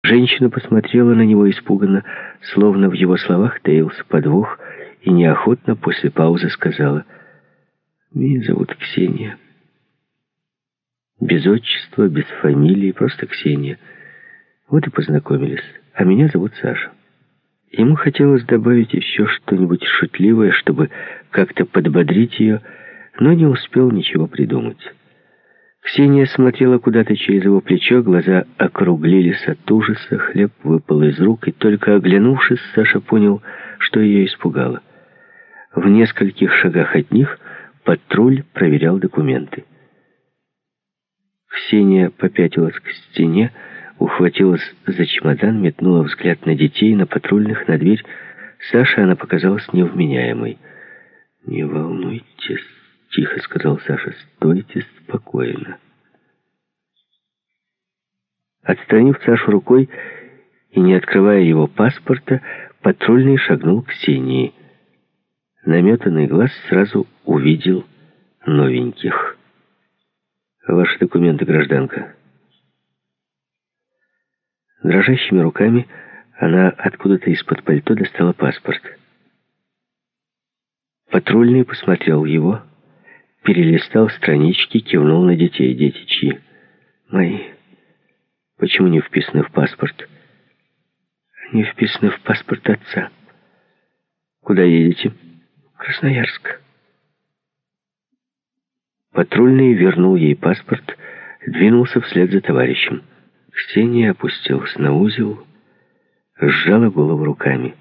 Женщина посмотрела на него испуганно, словно в его словах таился подвох, и неохотно после паузы сказала: «Меня зовут Ксения». Без отчества, без фамилии, просто Ксения. Вот и познакомились. А меня зовут Саша. Ему хотелось добавить еще что-нибудь шутливое, чтобы как-то подбодрить ее, но не успел ничего придумать. Ксения смотрела куда-то через его плечо, глаза округлились от ужаса, хлеб выпал из рук, и только оглянувшись, Саша понял, что ее испугало. В нескольких шагах от них патруль проверял документы. Ксения попятилась к стене, ухватилась за чемодан, метнула взгляд на детей, на патрульных, на дверь. Саше она показалась невменяемой. «Не волнуйтесь», — тихо сказал Саша, — «стойте спокойно». Отстранив Сашу рукой и не открывая его паспорта, патрульный шагнул к Ксении. Наметанный глаз сразу увидел новеньких. «Ваши документы, гражданка». Дрожащими руками она откуда-то из-под пальто достала паспорт. Патрульный посмотрел его, перелистал странички, кивнул на детей. «Дети чьи?» «Мои». «Почему не вписаны в паспорт?» «Не вписаны в паспорт отца». «Куда едете?» «Красноярск». Патрульный вернул ей паспорт, двинулся вслед за товарищем. Ксения опустилась на узел, сжала голову руками.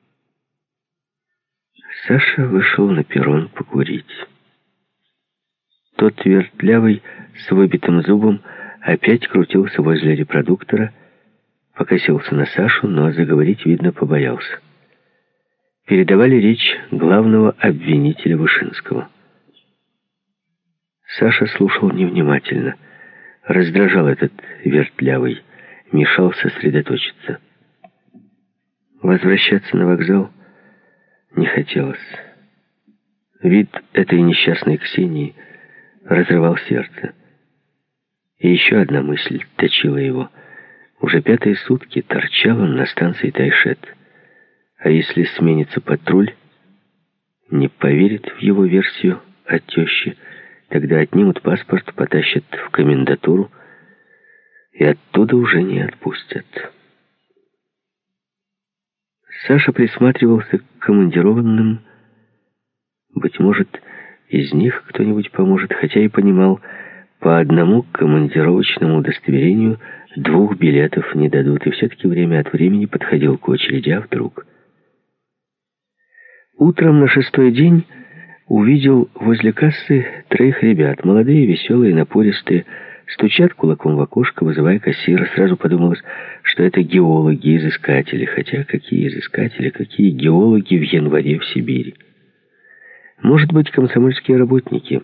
Саша вышел на перрон покурить. Тот вертлявый с выбитым зубом опять крутился возле репродуктора, покосился на Сашу, но заговорить, видно, побоялся. Передавали речь главного обвинителя Вышинского. Саша слушал невнимательно. Раздражал этот вертлявый, мешал сосредоточиться. Возвращаться на вокзал не хотелось. Вид этой несчастной Ксении разрывал сердце. И еще одна мысль точила его. Уже 5-е сутки торчал он на станции Тайшет. А если сменится патруль, не поверит в его версию о теще, тогда отнимут паспорт, потащат в комендатуру и оттуда уже не отпустят. Саша присматривался к командированным. Быть может, из них кто-нибудь поможет, хотя и понимал, по одному командировочному удостоверению 2 билетов не дадут, и все-таки время от времени подходил к очереди, а вдруг. Утром на 6-й день увидел возле кассы 3 ребят, молодые, веселые, напористые, стучат кулаком в окошко, вызывая кассира. Сразу подумалось, что это геологи-изыскатели. Хотя какие изыскатели, какие геологи в январе в Сибири? Может быть, комсомольские работники?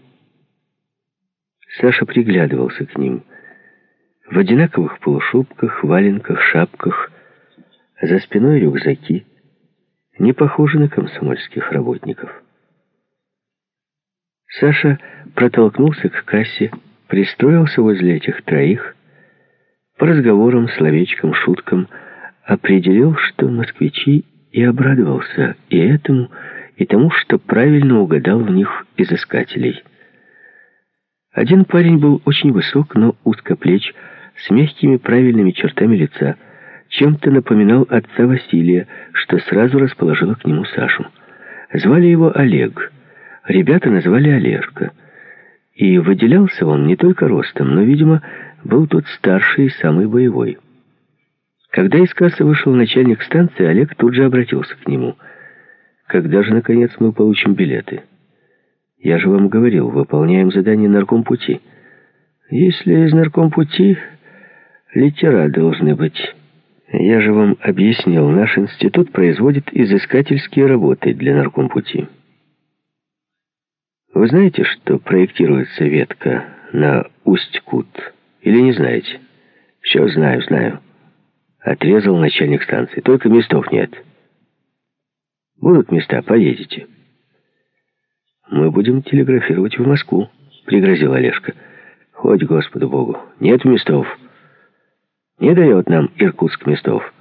Саша приглядывался к ним. В одинаковых полушубках, валенках, шапках, за спиной рюкзаки. Не похожи на комсомольских работников. Саша протолкнулся к кассе, пристроился возле этих 3, по разговорам, словечкам, шуткам определил, что москвичи, и обрадовался и этому, и тому, что правильно угадал в них изыскателей. Один парень был очень высок, но узкоплеч, с мягкими правильными чертами лица, чем-то напоминал отца Василия, что сразу расположило к нему Сашу. Звали его Олег. Ребята назвали Олежка. И выделялся он не только ростом, но, видимо, был тот старший и самый боевой. Когда из кассы вышел начальник станции, Олег тут же обратился к нему. «Когда же, наконец, мы получим билеты? Я же вам говорил, выполняем задание наркомпути». «Если из наркомпути, литера должны быть. Я же вам объяснил, наш институт производит изыскательские работы для наркомпути». Вы знаете, что проектируется ветка на Усть-Кут? Или не знаете? Все знаю. Отрезал начальник станции. Только местов нет. Будут места, поедете. Мы будем телеграфировать в Москву, пригрозил Олежка. Хоть Господу Богу. Нет местов. Не дает нам Иркутск местов.